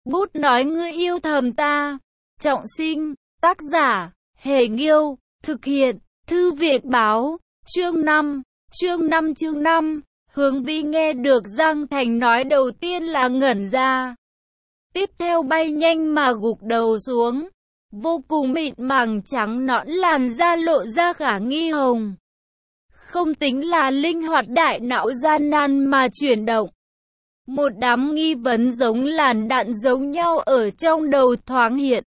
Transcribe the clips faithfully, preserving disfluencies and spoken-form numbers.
Bút nói ngươi yêu thầm ta. Trọng sinh, tác giả, Hề Nghiêu, thực hiện, Thư viện Báo, chương năm, chương năm chương năm. Hướng Vi nghe được Giang Thành nói đầu tiên là ngẩn ra. Tiếp theo bay nhanh mà gục đầu xuống. Vô cùng mịn màng trắng nõn, làn da lộ ra khả nghi hồng. Không tính là linh hoạt, đại não gian nan mà chuyển động. Một đám nghi vấn giống làn đạn giống nhau ở trong đầu thoáng hiện.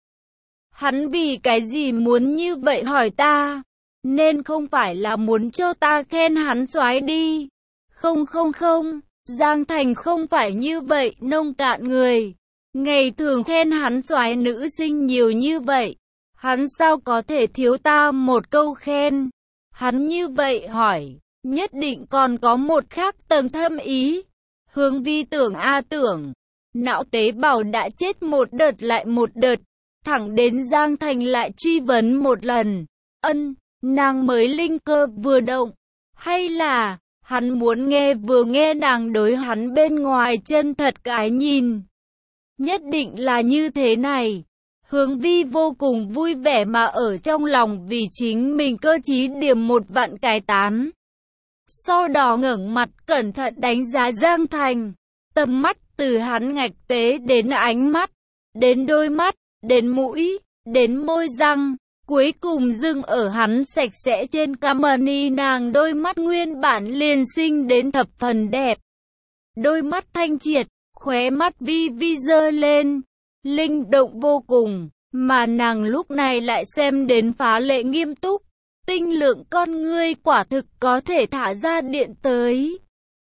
Hắn vì cái gì muốn như vậy hỏi ta? Nên không phải là muốn cho ta khen hắn soái đi. Không không không, Giang Thành không phải như vậy, nông cạn người. Ngày thường khen hắn soái nữ sinh nhiều như vậy. Hắn sao có thể thiếu ta một câu khen? Hắn như vậy hỏi, nhất định còn có một khác tầng thâm ý. Hướng Vi tưởng a tưởng, não tế bào đã chết một đợt lại một đợt, thẳng đến Giang Thành lại truy vấn một lần. Ân, nàng mới linh cơ vừa động, hay là hắn muốn nghe vừa nghe nàng đối hắn bên ngoài chân thật cái nhìn? Nhất định là như thế này. Hướng Vi vô cùng vui vẻ mà ở trong lòng vì chính mình cơ trí điểm một vạn cái tán. Sau đó ngẩng mặt cẩn thận đánh giá Giang Thành. Tầm mắt từ hắn ngạch tế đến ánh mắt, đến đôi mắt, đến mũi, đến môi răng. Cuối cùng dừng ở hắn sạch sẽ trên Camani. Nàng đôi mắt nguyên bản liền sinh đến thập phần đẹp. Đôi mắt thanh triệt, khóe mắt vi vi dơ lên, linh động vô cùng, mà nàng lúc này lại xem đến phá lệ nghiêm túc. Tinh lượng con ngươi quả thực có thể thả ra điện tới.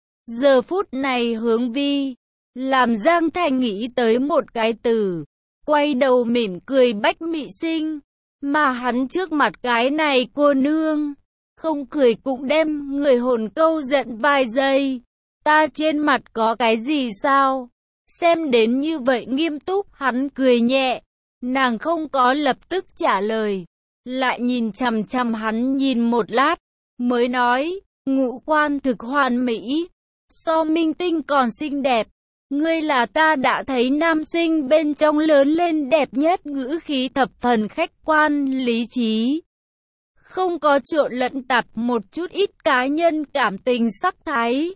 Giờ phút này Hướng Vi làm Giang Thành nghĩ tới một cái từ, quay đầu mỉm cười bách mị sinh. Mà hắn trước mặt cái này cô nương, không cười cũng đem người hồn câu giận vài giây. Ta trên mặt có cái gì sao? Xem đến như vậy nghiêm túc, hắn cười nhẹ. Nàng không có lập tức trả lời, lại nhìn chằm chằm hắn nhìn một lát, mới nói, ngũ quan thực hoàn mỹ, so minh tinh còn xinh đẹp. Ngươi là ta đã thấy nam sinh bên trong lớn lên đẹp nhất. Ngữ khí thập phần khách quan, lý trí, không có trộn lẫn tạp một chút ít cá nhân cảm tình sắc thái.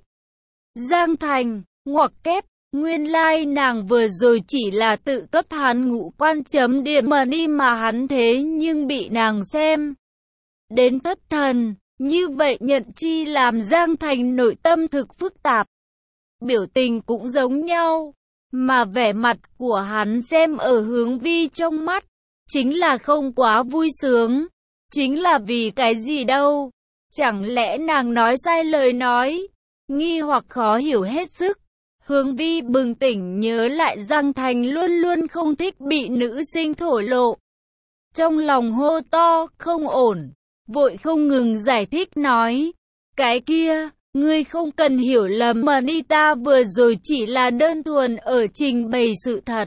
Giang Thành, ngoặc kép, nguyên lai like nàng vừa rồi chỉ là tự cấp hắn ngũ quan chấm điểm mà đi mà hắn thế nhưng bị nàng xem đến thất thần. Như vậy nhận chi làm Giang Thành nội tâm thực phức tạp. Biểu tình cũng giống nhau, mà vẻ mặt của hắn xem ở Hướng Vi trong mắt, chính là không quá vui sướng. Chính là vì cái gì đâu? Chẳng lẽ nàng nói sai lời nói? Nghi hoặc khó hiểu hết sức. Hướng Vi bừng tỉnh nhớ lại Giang Thành luôn luôn không thích bị nữ sinh thổ lộ. Trong lòng hô to, không ổn, vội không ngừng giải thích nói, cái kia, ngươi không cần hiểu lầm mà đi, ta vừa rồi chỉ là đơn thuần ở trình bày sự thật.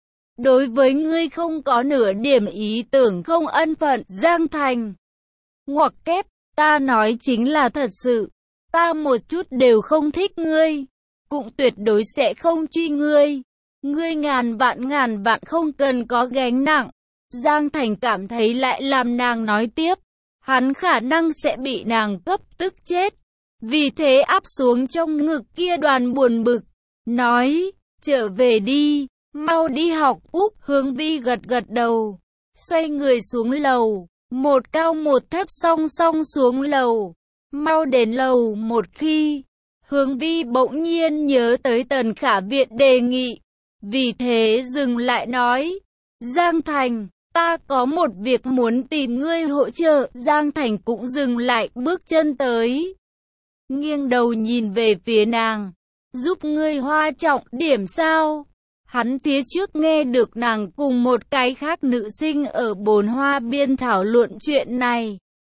Đối với ngươi không có nửa điểm ý tưởng không ân phận. Giang Thành, ngoặc kép, ta nói chính là thật sự, ta một chút đều không thích ngươi, cũng tuyệt đối sẽ không truy ngươi. Ngươi ngàn vạn ngàn vạn không cần có gánh nặng. Giang Thành cảm thấy lại làm nàng nói tiếp, hắn khả năng sẽ bị nàng cấp tức chết. Vì thế áp xuống trong ngực kia đoàn buồn bực, nói, trở về đi, mau đi học. Úc. Hướng Vi gật gật đầu, xoay người xuống lầu, một cao một thấp song song xuống lầu. Mau đến lầu một khi, Hướng Vi bỗng nhiên nhớ tới Tần Khả Viện đề nghị, vì thế dừng lại nói, Giang Thành, ta có một việc muốn tìm ngươi hỗ trợ. Giang Thành cũng dừng lại bước chân tới, nghiêng đầu nhìn về phía nàng, giúp ngươi hoa trọng điểm sao? Hắn phía trước nghe được nàng cùng một cái khác nữ sinh ở bồn hoa biên thảo luận chuyện này.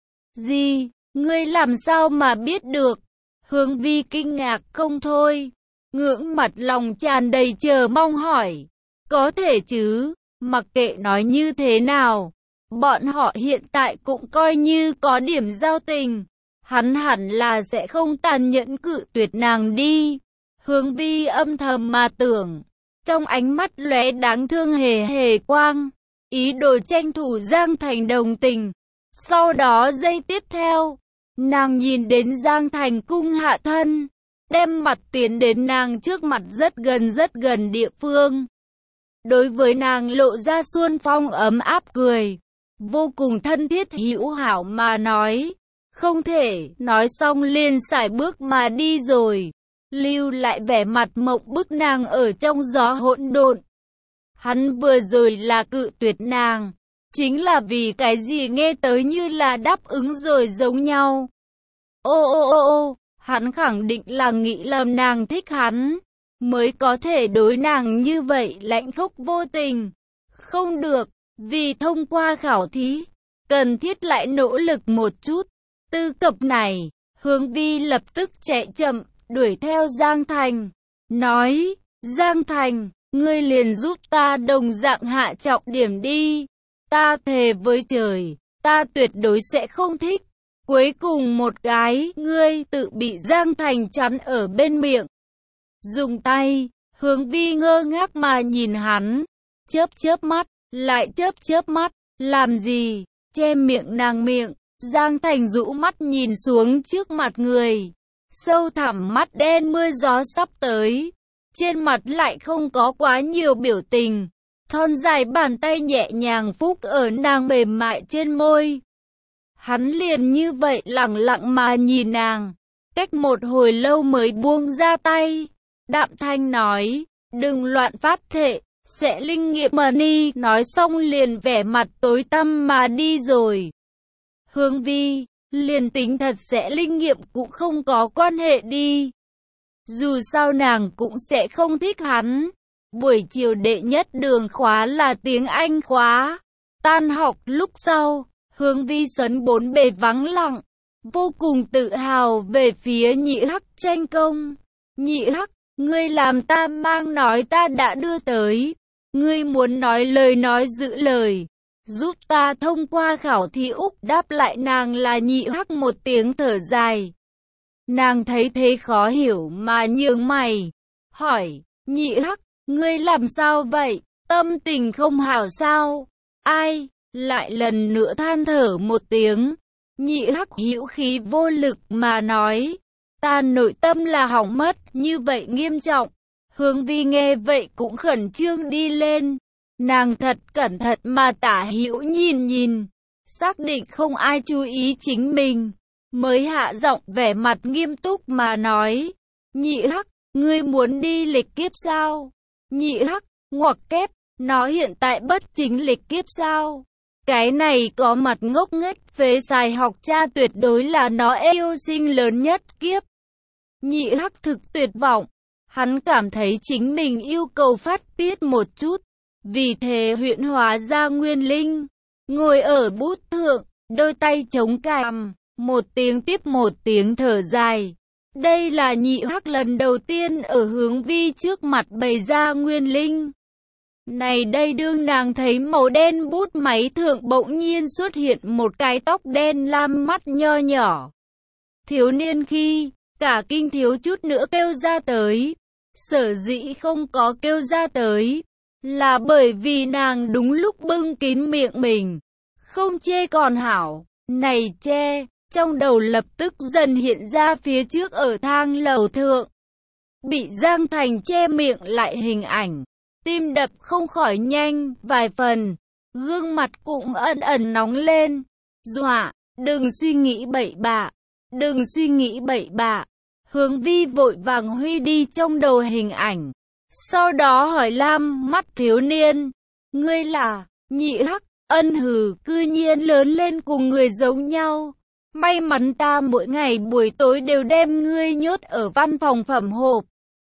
Gì? Ngươi làm sao mà biết được? Hướng Vi kinh ngạc không thôi, ngưỡng mặt lòng tràn đầy chờ mong hỏi, có thể chứ, mặc kệ nói như thế nào, bọn họ hiện tại cũng coi như có điểm giao tình. Hắn hẳn là sẽ không tàn nhẫn cự tuyệt nàng đi. Hướng Vi âm thầm mà tưởng, trong ánh mắt lóe đáng thương hề hề quang, ý đồ tranh thủ Giang Thành đồng tình. Sau đó giây tiếp theo, nàng nhìn đến Giang Thành cung hạ thân, đem mặt tiến đến nàng trước mặt rất gần rất gần địa phương. Đối với nàng lộ ra xuân phong ấm áp cười, vô cùng thân thiết hữu hảo mà nói, không thể, nói xong liền sải bước mà đi rồi, lưu lại vẻ mặt mộng bức nàng ở trong gió hỗn độn. Hắn vừa rồi là cự tuyệt nàng, chính là vì cái gì nghe tới như là đáp ứng rồi giống nhau. Ô ô ô ô, hắn khẳng định là nghĩ lầm nàng thích hắn, mới có thể đối nàng như vậy lãnh khốc vô tình. Không được, vì thông qua khảo thí, cần thiết lại nỗ lực một chút. Tư cập này, Hướng Vi lập tức chạy chậm, đuổi theo Giang Thành, nói, Giang Thành, ngươi liền giúp ta đồng dạng hạ trọng điểm đi. Ta thề với trời, ta tuyệt đối sẽ không thích. Cuối cùng một cái, ngươi tự bị Giang Thành chắn ở bên miệng. Dùng tay, Hướng Vi ngơ ngác mà nhìn hắn, chớp chớp mắt, lại chớp chớp mắt, làm gì, che miệng nàng miệng. Giang Thành rũ mắt nhìn xuống trước mặt người, sâu thẳm mắt đen mưa gió sắp tới, trên mặt lại không có quá nhiều biểu tình, thon dài bàn tay nhẹ nhàng phúc ở nàng mềm mại trên môi. Hắn liền như vậy lặng lặng mà nhìn nàng, cách một hồi lâu mới buông ra tay, đạm thanh nói, đừng loạn phát thệ, sẽ linh nghiệm mà ni, nói xong liền vẻ mặt tối tăm mà đi rồi. Hướng Vi, liền tính thật sẽ linh nghiệm cũng không có quan hệ đi. Dù sao nàng cũng sẽ không thích hắn. Buổi chiều đệ nhất đường khóa là tiếng Anh khóa. Tan học lúc sau, Hướng Vi sấn bốn bề vắng lặng, vô cùng tự hào về phía Nhị Hắc tranh công. Nhị Hắc, ngươi làm ta mang nói ta đã đưa tới. Ngươi muốn nói lời nói giữ lời. Giúp ta thông qua khảo thí. Úc đáp lại nàng là Nhị Hắc một tiếng thở dài. Nàng thấy thế khó hiểu mà nhướng mày, hỏi, Nhị Hắc, ngươi làm sao vậy, tâm tình không hảo sao? Ai? Lại lần nữa than thở một tiếng. Nhị Hắc hữu khí vô lực mà nói, ta nội tâm là hỏng mất, như vậy nghiêm trọng. Hướng Vi nghe vậy cũng khẩn trương đi lên. Nàng thật cẩn thận mà tả hữu nhìn nhìn, xác định không ai chú ý chính mình, mới hạ giọng vẻ mặt nghiêm túc mà nói, Nhị Hắc, ngươi muốn đi lịch kiếp sao? Nhị Hắc, ngoặc kép, nó hiện tại bất chính lịch kiếp sao? Cái này có mặt ngốc nghếch phế xài học cha tuyệt đối là nó yêu sinh lớn nhất kiếp. Nhị Hắc thực tuyệt vọng, hắn cảm thấy chính mình yêu cầu phát tiết một chút. Vì thế huyễn hóa ra Nguyên Linh, ngồi ở bút thượng, đôi tay chống cằm, một tiếng tiếp một tiếng thở dài. Đây là Nhị Hắc lần đầu tiên ở Hướng Vi trước mặt bày ra Nguyên Linh. Này đây đương nàng thấy màu đen bút máy thượng bỗng nhiên xuất hiện một cái tóc đen lam mắt nho nhỏ. Thiếu niên khi, cả kinh thiếu chút nữa kêu ra tới. Sở dĩ không có kêu ra tới, là bởi vì nàng đúng lúc bưng kín miệng mình. Không chê còn hảo, này che, trong đầu lập tức dần hiện ra phía trước ở thang lầu thượng. Bị Giang Thành che miệng lại hình ảnh, tim đập không khỏi nhanh vài phần, gương mặt cũng ẩn ẩn nóng lên. Dọa, đừng suy nghĩ bậy bạ, đừng suy nghĩ bậy bạ. Hướng Vi vội vàng huy đi trong đầu hình ảnh. Sau đó hỏi Lam mắt thiếu niên, ngươi là, Nhị Hắc, ân hừ, cư nhiên lớn lên cùng người giống nhau. May mắn ta mỗi ngày buổi tối đều đem ngươi nhốt ở văn phòng phẩm hộp.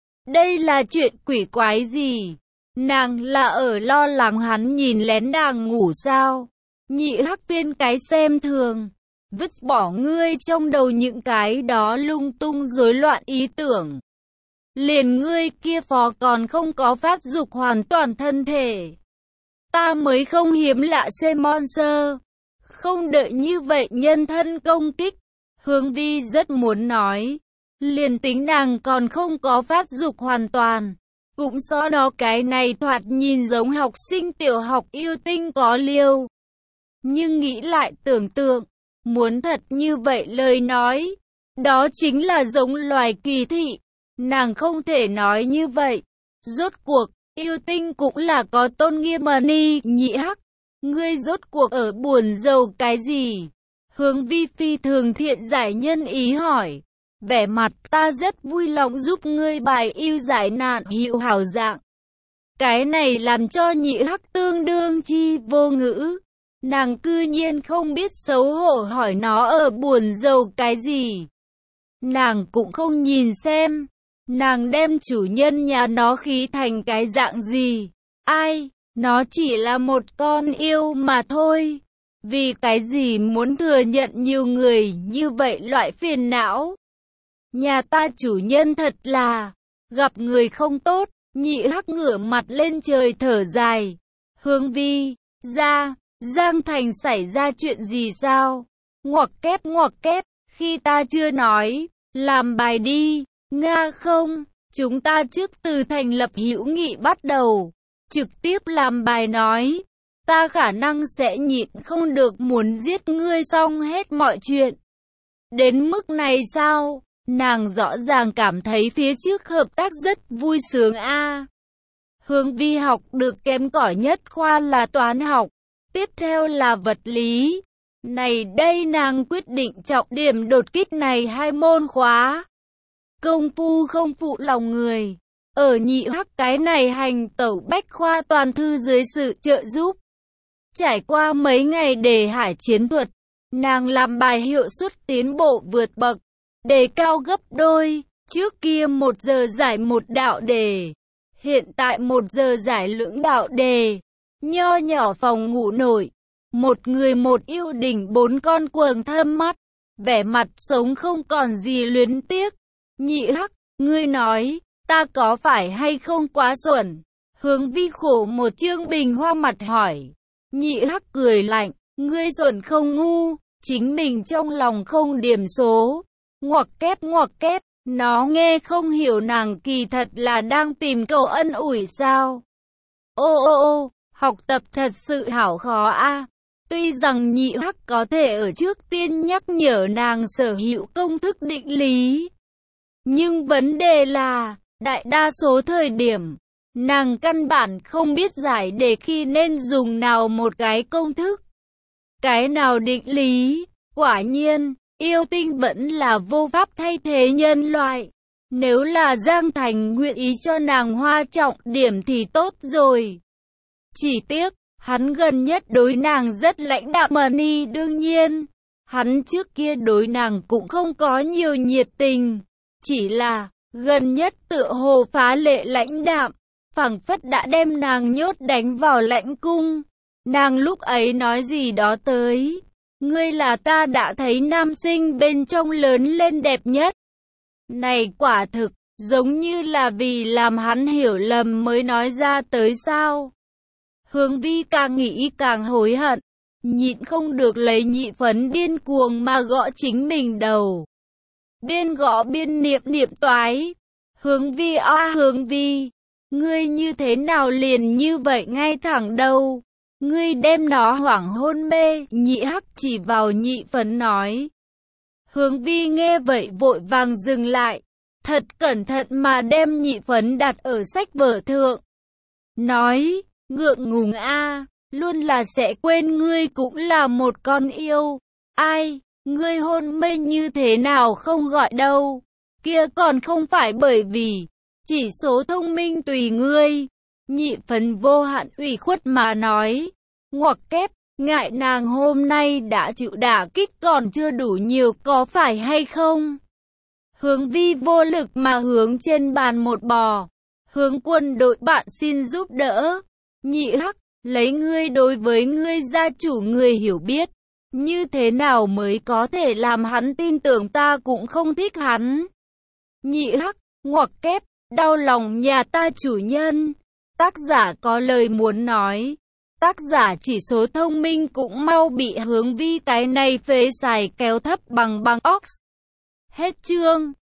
Đây là chuyện quỷ quái gì? Nàng là ở lo lắng hắn nhìn lén nàng ngủ sao? Nhị Hắc viên cái xem thường, vứt bỏ ngươi trong đầu những cái đó lung tung rối loạn ý tưởng. Liền ngươi kia phó còn không có phát dục hoàn toàn thân thể. Ta mới không hiếm lạ xem monster. Không đợi như vậy nhân thân công kích. Hướng Vi rất muốn nói, liền tính nàng còn không có phát dục hoàn toàn, Cũng so đó cái này thoạt nhìn giống học sinh tiểu học yêu tinh có liêu. Nhưng nghĩ lại tưởng tượng, muốn thật như vậy lời nói, đó chính là giống loài kỳ thị. Nàng không thể nói như vậy. Rốt cuộc, yêu tinh cũng là có tôn nghiêm mà ni. Nhị Hắc, ngươi rốt cuộc ở buồn rầu cái gì? Hướng Vi phi thường thiện giải nhân ý hỏi. Vẻ mặt ta rất vui lòng giúp ngươi bài yêu giải nạn hiệu hảo dạng. Cái này làm cho Nhị Hắc tương đương chi vô ngữ. Nàng cư nhiên không biết xấu hổ hỏi nó ở buồn rầu cái gì. Nàng cũng không nhìn xem, nàng đem chủ nhân nhà nó khí thành cái dạng gì. Ai, nó chỉ là một con yêu mà thôi. Vì cái gì muốn thừa nhận nhiều người như vậy loại phiền não. Nhà ta chủ nhân thật là, gặp người không tốt. Nhị Hắc ngửa mặt lên trời thở dài. Hướng Vi, ra, Giang Thành xảy ra chuyện gì sao? Ngoặc kép ngoặc kép, khi ta chưa nói, làm bài đi, Nga không, chúng ta trước từ thành lập hữu nghị bắt đầu, trực tiếp làm bài nói, ta khả năng sẽ nhịn không được muốn giết ngươi xong hết mọi chuyện. Đến mức này sao? Nàng rõ ràng cảm thấy phía trước hợp tác rất vui sướng a. À. Hướng Vi học được kém cỏi nhất khoa là toán học, tiếp theo là vật lý. Này đây nàng quyết định trọng điểm đột kích này hai môn khóa. Công phu không phụ lòng người. Ở Nhị Hắc cái này hành tẩu bách khoa toàn thư dưới sự trợ giúp. Trải qua mấy ngày đề hải chiến thuật, nàng làm bài hiệu suất tiến bộ vượt bậc, đề cao gấp đôi. Trước kia một giờ giải một đạo đề, hiện tại một giờ giải lưỡng đạo đề. Nho nhỏ phòng ngủ nổi, một người một yêu đỉnh bốn con quầng thâm mắt, vẻ mặt sống không còn gì luyến tiếc. Nhị Hắc, ngươi nói, ta có phải hay không quá xuẩn? Hướng Vi khổ một trương bình hoa mặt hỏi. Nhị Hắc cười lạnh, ngươi xuẩn không ngu, chính mình trong lòng không điểm số. Ngoặc kép ngoặc kép, nó nghe không hiểu nàng kỳ thật là đang tìm cầu ân ủi sao? Ô ô ô, học tập thật sự hảo khó a. Tuy rằng Nhị Hắc có thể ở trước tiên nhắc nhở nàng sở hữu công thức định lý, nhưng vấn đề là, đại đa số thời điểm, nàng căn bản không biết giải đề khi nên dùng nào một cái công thức, cái nào định lý. Quả nhiên, yêu tinh vẫn là vô pháp thay thế nhân loại. Nếu là Giang Thành nguyện ý cho nàng hoa trọng điểm thì tốt rồi. Chỉ tiếc, hắn gần nhất đối nàng rất lãnh đạm mà ni. Đương nhiên, hắn trước kia đối nàng cũng không có nhiều nhiệt tình. Chỉ là, gần nhất tựa hồ phá lệ lãnh đạm, phảng phất đã đem nàng nhốt đánh vào lãnh cung. Nàng lúc ấy nói gì đó tới, ngươi là ta đã thấy nam sinh bên trong lớn lên đẹp nhất. Này quả thực, giống như là vì làm hắn hiểu lầm mới nói ra tới sao. Hướng Vi càng nghĩ càng hối hận, nhịn không được lấy nhị phấn điên cuồng mà gõ chính mình đầu. Biên gõ biên niệm niệm toái. Hướng Vi a Hướng Vi, ngươi như thế nào liền như vậy ngay thẳng đầu. Ngươi đem nó hoảng hôn mê. Nhị Hắc chỉ vào nhị phấn nói. Hướng Vi nghe vậy vội vàng dừng lại, thật cẩn thận mà đem nhị phấn đặt ở sách vở thượng. Nói, ngượng ngùng a, luôn là sẽ quên ngươi cũng là một con yêu. Ai, ngươi hôn mê như thế nào không gọi đâu. Kia còn không phải bởi vì chỉ số thông minh tùy ngươi. Nhị phấn vô hạn ủy khuất mà nói. Ngoặc kép, ngại nàng hôm nay đã chịu đả kích còn chưa đủ nhiều có phải hay không? Hướng Vi vô lực mà hướng trên bàn một bò. Hướng quân đội bạn xin giúp đỡ. Nhị Hắc, lấy ngươi đối với ngươi gia chủ người hiểu biết. Như thế nào mới có thể làm hắn tin tưởng ta cũng không thích hắn? Nhị Hắc, ngoặc kép, đau lòng nhà ta chủ nhân. Tác giả có lời muốn nói. Tác giả chỉ số thông minh cũng mau bị Hướng Vi cái này phế xài kéo thấp bằng bằng ox. Hết chương.